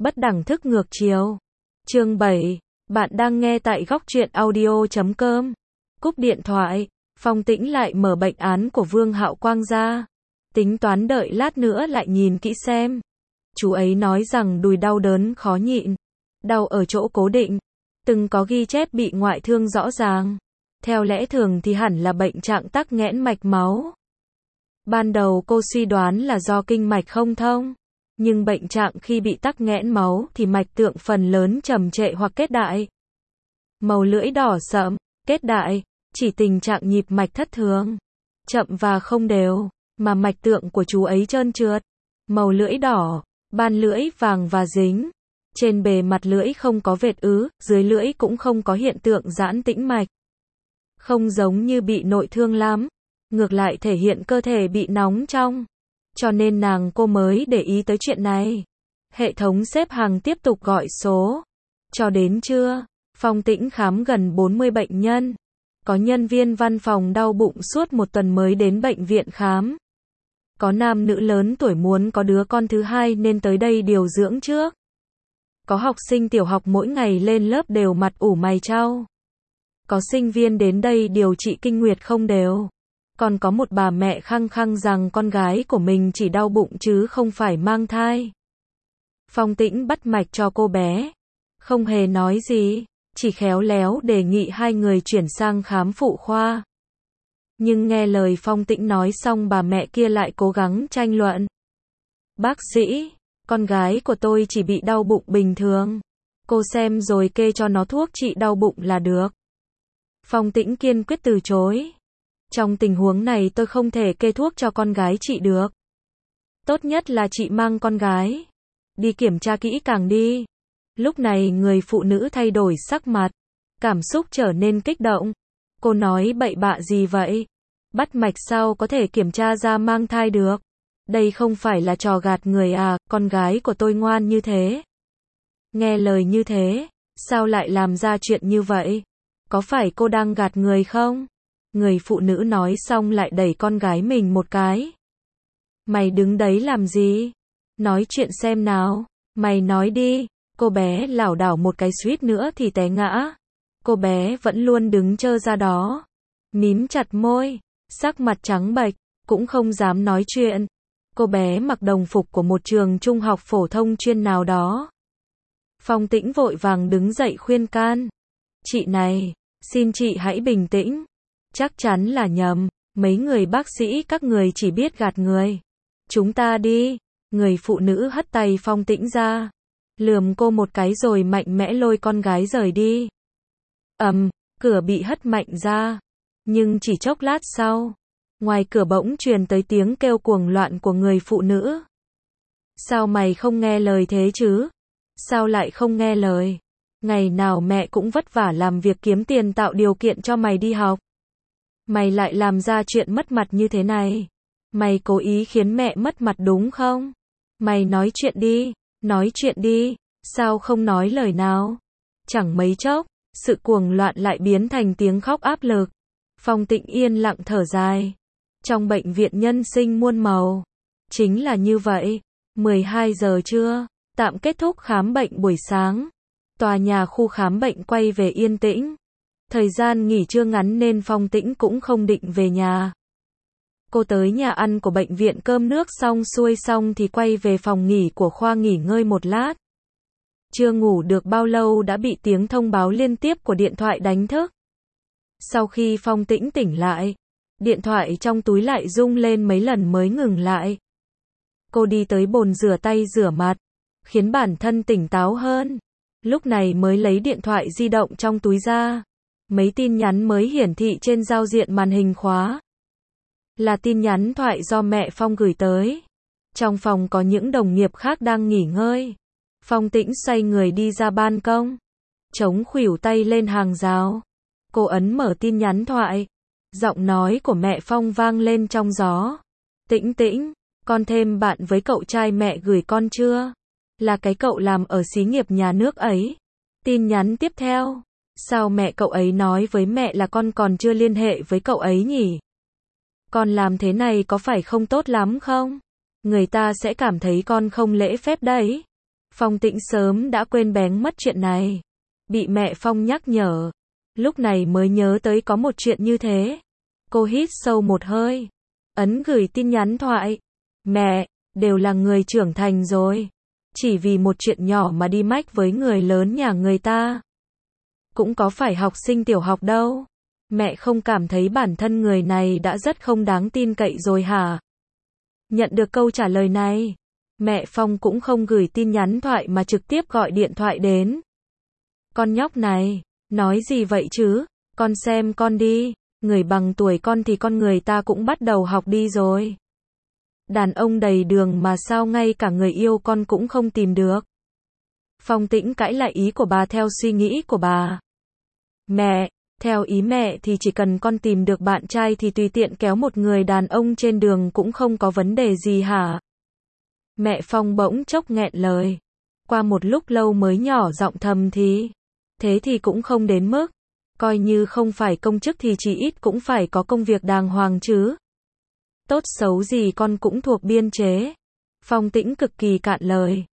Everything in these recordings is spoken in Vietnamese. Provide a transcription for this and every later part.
Bất đẳng thức ngược chiều. Chương 7. Bạn đang nghe tại góc truyện audio.com. Cúp điện thoại, Phong Tĩnh lại mở bệnh án của Vương Hạo Quang ra. Tính toán đợi lát nữa lại nhìn kỹ xem. Chú ấy nói rằng đùi đau đớn khó nhịn. Đau ở chỗ cố định. Từng có ghi chép bị ngoại thương rõ ràng. Theo lẽ thường thì hẳn là bệnh trạng tắc nghẽn mạch máu. Ban đầu cô suy đoán là do kinh mạch không thông. Nhưng bệnh trạng khi bị tắc nghẽn máu thì mạch tượng phần lớn trầm trệ hoặc kết đại. Màu lưỡi đỏ sậm, kết đại, chỉ tình trạng nhịp mạch thất thường, chậm và không đều, mà mạch tượng của chú ấy trơn trượt. Màu lưỡi đỏ, ban lưỡi vàng và dính. Trên bề mặt lưỡi không có vệt ứ, dưới lưỡi cũng không có hiện tượng giãn tĩnh mạch. Không giống như bị nội thương lắm, ngược lại thể hiện cơ thể bị nóng trong. Cho nên cô mới để ý tới chuyện này. Hệ thống xếp hàng tiếp tục gọi số. Cho đến trưa, Phong Tĩnh khám gần 40 bệnh nhân. Có nhân viên văn phòng đau bụng suốt một tuần mới đến bệnh viện khám. Có nam nữ lớn tuổi muốn có đứa con thứ hai nên tới đây điều dưỡng trước. Có học sinh tiểu học mỗi ngày lên lớp đều mặt ủ mày chau. Có sinh viên đến đây điều trị kinh nguyệt không đều. Còn có một bà mẹ khăng khăng rằng con gái của mình chỉ đau bụng chứ không phải mang thai. Phong Tĩnh bắt mạch cho cô bé. Không hề nói gì, chỉ khéo léo đề nghị hai người chuyển sang khám phụ khoa. Nhưng nghe lời Phong Tĩnh nói xong bà mẹ kia lại cố gắng tranh luận. Bác sĩ, con gái của tôi chỉ bị đau bụng bình thường. Cô xem rồi kê cho nó thuốc trị đau bụng là được. Phong Tĩnh kiên quyết từ chối. Trong tình huống này tôi không thể kê thuốc cho con gái chị được. Tốt nhất là chị mang con gái đi kiểm tra kỹ càng đi. Lúc này người phụ nữ thay đổi sắc mặt, cảm xúc trở nên kích động. Cô nói bậy bạ gì vậy? Bắt mạch sao có thể kiểm tra ra mang thai được? Đây không phải là trò gạt người à, con gái của tôi ngoan như thế. Nghe lời như thế, sao lại làm ra chuyện như vậy? Có phải cô đang gạt người không? Người phụ nữ nói xong lại đẩy con gái mình một cái. Mày đứng đấy làm gì? Nói chuyện xem nào. Mày nói đi. Cô bé lảo đảo một cái suýt nữa thì té ngã. Cô bé vẫn luôn đứng trơ ra đó. Mím chặt môi. Sắc mặt trắng bệch. Cũng không dám nói chuyện. Cô bé mặc đồng phục của một trường trung học phổ thông chuyên nào đó. Phong Tĩnh vội vàng đứng dậy khuyên can. Chị này, xin chị hãy bình tĩnh. Chắc chắn là nhầm, mấy người bác sĩ các người chỉ biết gạt người. Chúng ta đi. Người phụ nữ hất tay Phong Tĩnh ra, lườm cô một cái rồi mạnh mẽ lôi con gái rời đi. Cửa bị hất mạnh ra. Nhưng chỉ chốc lát sau, ngoài cửa bỗng truyền tới tiếng kêu cuồng loạn của người phụ nữ. Sao mày không nghe lời thế chứ? Sao lại không nghe lời? Ngày nào mẹ cũng vất vả làm việc kiếm tiền tạo điều kiện cho mày đi học. Mày lại làm ra chuyện mất mặt như thế này. Mày cố ý khiến mẹ mất mặt đúng không? Mày nói chuyện đi, sao không nói lời nào? Chẳng mấy chốc, sự cuồng loạn lại biến thành tiếng khóc áp lực. Phong Tĩnh yên lặng thở dài. Trong bệnh viện nhân sinh muôn màu. Chính là như vậy. 12 giờ trưa, tạm kết thúc khám bệnh buổi sáng. Tòa nhà khu khám bệnh quay về yên tĩnh. Thời gian nghỉ trưa ngắn nên Phong Tĩnh cũng không định về nhà. Cô tới nhà ăn của bệnh viện cơm nước xong xuôi thì quay về phòng nghỉ của khoa nghỉ ngơi một lát. Chưa ngủ được bao lâu đã bị tiếng thông báo liên tiếp của điện thoại đánh thức. Sau khi Phong Tĩnh tỉnh lại, điện thoại trong túi lại rung lên mấy lần mới ngừng lại. Cô đi tới bồn rửa tay rửa mặt, khiến bản thân tỉnh táo hơn. Lúc này mới lấy điện thoại di động trong túi ra. Mấy tin nhắn mới hiển thị trên giao diện màn hình khóa. Là tin nhắn thoại do mẹ Phong gửi tới. Trong phòng có những đồng nghiệp khác đang nghỉ ngơi. Phong Tĩnh xoay người đi ra ban công, chống khuỷu tay lên hàng rào. Cô ấn mở tin nhắn thoại. Giọng nói của mẹ Phong vang lên trong gió. Tĩnh Tĩnh, con thêm bạn với cậu trai mẹ gửi con chưa? Là cái cậu làm ở xí nghiệp nhà nước ấy. Tin nhắn tiếp theo. Sao mẹ cậu ấy nói với mẹ là con còn chưa liên hệ với cậu ấy nhỉ? Con làm thế này có phải không tốt lắm không? Người ta sẽ cảm thấy con không lễ phép đấy. Phong Tĩnh sớm đã quên bén mất chuyện này. Bị mẹ Phong nhắc nhở. Lúc này mới nhớ tới có một chuyện như thế. Cô hít sâu một hơi. Ấn gửi tin nhắn thoại. Mẹ, đều là người trưởng thành rồi. Chỉ vì một chuyện nhỏ mà đi mách với người lớn nhà người ta. Cũng có phải học sinh tiểu học đâu. Mẹ không cảm thấy bản thân người này đã rất không đáng tin cậy rồi hả? Nhận được câu trả lời này, mẹ Phong cũng không gửi tin nhắn thoại mà trực tiếp gọi điện thoại đến. Con nhóc này, nói gì vậy chứ? Con xem con đi, người bằng tuổi con thì con người ta cũng bắt đầu học đi rồi. Đàn ông đầy đường mà sao ngay cả người yêu con cũng không tìm được. Phong Tĩnh cãi lại ý của bà theo suy nghĩ của bà. Mẹ, theo ý mẹ thì chỉ cần con tìm được bạn trai thì tùy tiện kéo một người đàn ông trên đường cũng không có vấn đề gì hả? Mẹ Phong bỗng chốc nghẹn lời. Qua một lúc lâu mới nhỏ giọng thầm thì. Thế thì cũng không đến mức. Coi như không phải công chức thì chỉ ít cũng phải có công việc đàng hoàng chứ. Tốt xấu gì con cũng thuộc biên chế. Phong Tĩnh cực kỳ cạn lời.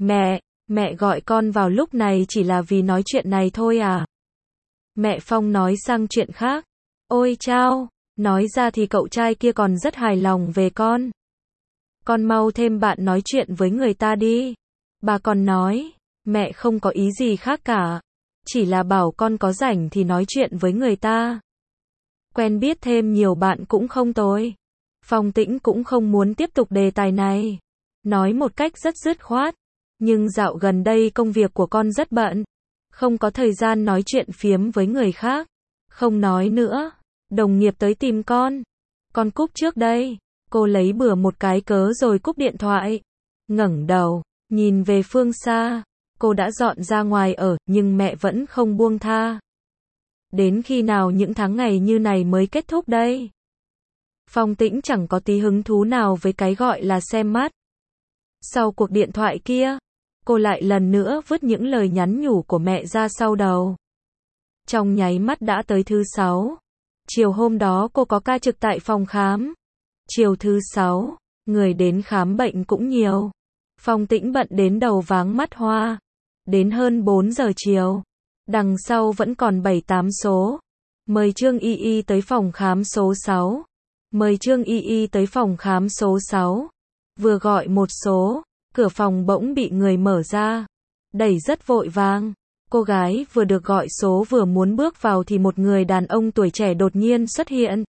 Mẹ gọi con vào lúc này chỉ là vì nói chuyện này thôi à? Mẹ Phong nói sang chuyện khác. Ôi chao, nói ra thì cậu trai kia còn rất hài lòng về con. Con mau thêm bạn nói chuyện với người ta đi. Bà còn nói, mẹ không có ý gì khác cả. Chỉ là bảo con có rảnh thì nói chuyện với người ta. Quen biết thêm nhiều bạn cũng không tồi. Phong Tĩnh cũng không muốn tiếp tục đề tài này. Nói một cách rất dứt khoát. Nhưng dạo gần đây công việc của con rất bận. Không có thời gian nói chuyện phiếm với người khác. Không nói nữa. Đồng nghiệp tới tìm con. Con cúp trước đây. Cô lấy bừa một cái cớ rồi cúp điện thoại. Ngẩng đầu, nhìn về phương xa. Cô đã dọn ra ngoài ở, nhưng mẹ vẫn không buông tha. Đến khi nào những tháng ngày như này mới kết thúc đây? Phong Tĩnh chẳng có tí hứng thú nào với cái gọi là xem mắt. Sau cuộc điện thoại kia, cô lại lần nữa vứt những lời nhắn nhủ của mẹ ra sau đầu. Trong nháy mắt đã tới thứ 6. Chiều hôm đó cô có ca trực tại phòng khám. Chiều thứ 6, người đến khám bệnh cũng nhiều. Phong Tĩnh bận đến đầu váng mắt hoa. Đến hơn 4 giờ chiều. Đằng sau vẫn còn 7-8 số. Mời Trương Y Y tới phòng khám số 6. Mời Trương Y Y tới phòng khám số 6. Vừa gọi một số, cửa phòng bỗng bị người mở ra. Đẩy rất vội vàng. Cô gái vừa được gọi số vừa muốn bước vào thì một người đàn ông tuổi trẻ đột nhiên xuất hiện.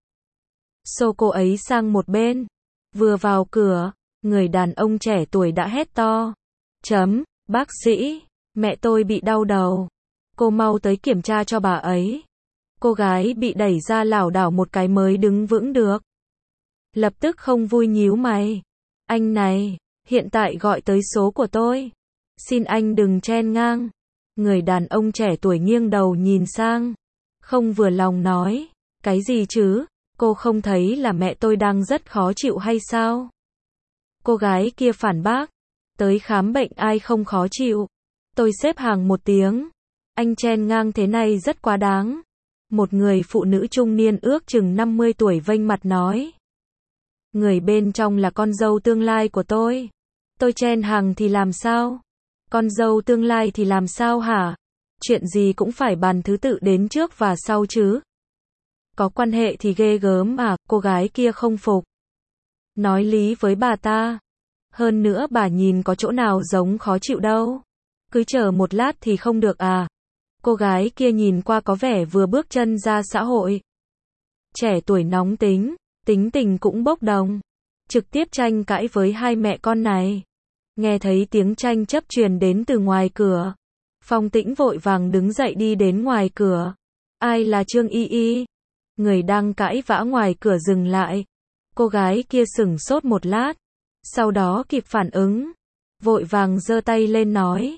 Xô cô ấy sang một bên. Vừa vào cửa, người đàn ông trẻ tuổi đã hét to. Bác sĩ, mẹ tôi bị đau đầu. Cô mau tới kiểm tra cho bà ấy. Cô gái bị đẩy ra lảo đảo một cái mới đứng vững được. Lập tức không vui nhíu mày. Anh này, hiện tại gọi tới số của tôi. Xin anh đừng chen ngang. Người đàn ông trẻ tuổi nghiêng đầu nhìn sang. Không vừa lòng nói. Cái gì chứ? Cô không thấy là mẹ tôi đang rất khó chịu hay sao? Cô gái kia phản bác. Tới khám bệnh ai không khó chịu? Tôi xếp hàng một tiếng. Anh chen ngang thế này rất quá đáng. Một người phụ nữ trung niên ước chừng 50 tuổi vênh mặt nói. Người bên trong là con dâu tương lai của tôi. Tôi chen hàng thì làm sao? Con dâu tương lai thì làm sao hả? Chuyện gì cũng phải bàn thứ tự đến trước và sau chứ. Có quan hệ thì ghê gớm à, cô gái kia không phục. Nói lý với bà ta. Hơn nữa bà nhìn có chỗ nào giống khó chịu đâu. Cứ chờ một lát thì không được à. Cô gái kia nhìn qua có vẻ vừa bước chân ra xã hội. Trẻ tuổi nóng tính, tính tình cũng bốc đồng. Trực tiếp tranh cãi với hai mẹ con này. Nghe thấy tiếng tranh chấp truyền đến từ ngoài cửa. Phong Tĩnh vội vàng đứng dậy đi đến ngoài cửa. Ai là Trương Y Y? Người đang cãi vã ngoài cửa dừng lại. Cô gái kia sửng sốt một lát. Sau đó kịp phản ứng. Vội vàng giơ tay lên nói.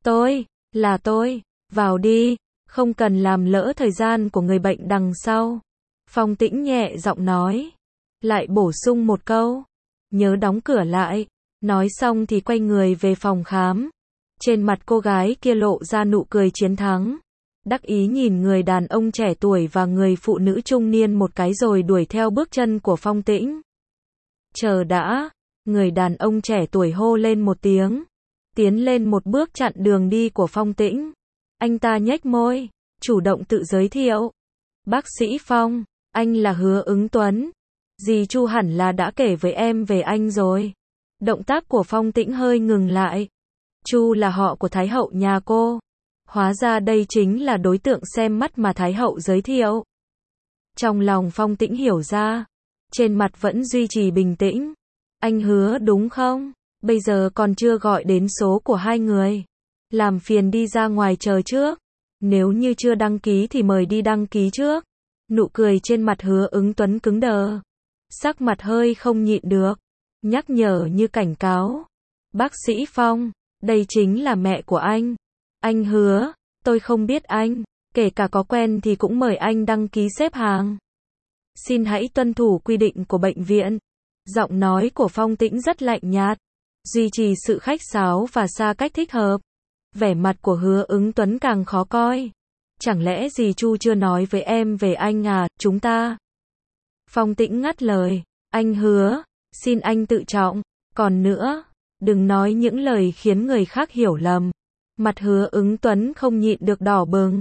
Là tôi. Vào đi. Không cần làm lỡ thời gian của người bệnh đằng sau. Phong Tĩnh nhẹ giọng nói. Lại bổ sung một câu. Nhớ đóng cửa lại. Nói xong thì quay người về phòng khám. Trên mặt cô gái kia lộ ra nụ cười chiến thắng. Đắc ý nhìn người đàn ông trẻ tuổi và người phụ nữ trung niên một cái rồi đuổi theo bước chân của Phong Tĩnh. Chờ đã. Người đàn ông trẻ tuổi hô lên một tiếng. tiến lên một bước chặn đường đi của Phong Tĩnh. Anh ta nhếch môi, chủ động tự giới thiệu. Bác sĩ Phong, anh là Hứa Ứng Tuấn. Dì Chu hẳn là đã kể với em về anh rồi. Động tác của Phong Tĩnh hơi ngừng lại. Chu là họ của Thái hậu nhà cô. Hóa ra đây chính là đối tượng xem mắt mà Thái hậu giới thiệu. Trong lòng Phong Tĩnh hiểu ra, trên mặt vẫn duy trì bình tĩnh. Anh Hứa đúng không? Bây giờ còn chưa gọi đến số của hai người. Làm phiền đi ra ngoài chờ trước. Nếu như chưa đăng ký thì mời đi đăng ký trước. Nụ cười trên mặt Hứa Ứng Tuấn cứng đờ. Sắc mặt hơi không nhịn được. Nhắc nhở như cảnh cáo. Bác sĩ Phong, đây chính là mẹ của anh. Anh Hứa, tôi không biết anh. Kể cả có quen thì cũng mời anh đăng ký xếp hàng. Xin hãy tuân thủ quy định của bệnh viện. Giọng nói của Phong Tĩnh rất lạnh nhạt. Duy trì sự khách sáo và xa cách thích hợp. Vẻ mặt của Hứa Ứng Tuấn càng khó coi. Chẳng lẽ dì Chu chưa nói với em về anh à, chúng ta? Phong Tĩnh ngắt lời. Anh Hứa, xin anh tự trọng. Còn nữa, đừng nói những lời khiến người khác hiểu lầm. Mặt Hứa Ứng Tuấn không nhịn được đỏ bừng.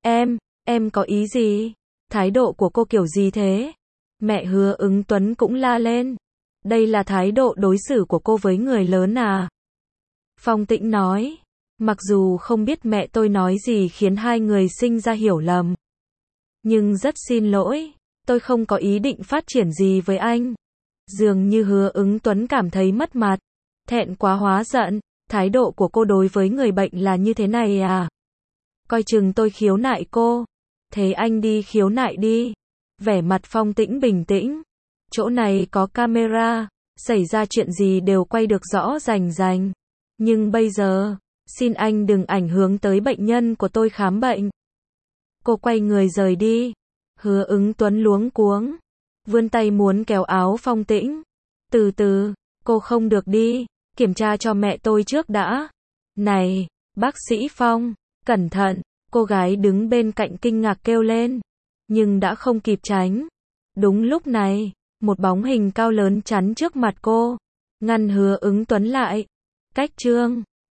Em có ý gì? Thái độ của cô kiểu gì thế? Mẹ Hứa Ứng Tuấn cũng la lên. Đây là thái độ đối xử của cô với người lớn à? Phong Tĩnh nói. Mặc dù không biết mẹ tôi nói gì khiến hai người sinh ra hiểu lầm. Nhưng rất xin lỗi, tôi không có ý định phát triển gì với anh. Dường như Hứa Ứng Tuấn cảm thấy mất mặt. Thẹn quá hóa giận. Thái độ của cô đối với người bệnh là như thế này à? Coi chừng tôi khiếu nại cô. Thế anh đi khiếu nại đi. Vẻ mặt Phong Tĩnh bình tĩnh. Chỗ này có camera, xảy ra chuyện gì đều quay được rõ rành rành. Nhưng bây giờ, xin anh đừng ảnh hưởng tới bệnh nhân của tôi khám bệnh. Cô quay người rời đi. Hứa Ứng Tuấn luống cuống, vươn tay muốn kéo áo Phong Tĩnh. Từ từ, cô không được đi, kiểm tra cho mẹ tôi trước đã. Này, bác sĩ Phong, cẩn thận, cô gái đứng bên cạnh kinh ngạc kêu lên. Nhưng đã không kịp tránh. Đúng lúc này, một bóng hình cao lớn chắn trước mặt cô, ngăn Hứa Ứng Tuấn lại. Cách chương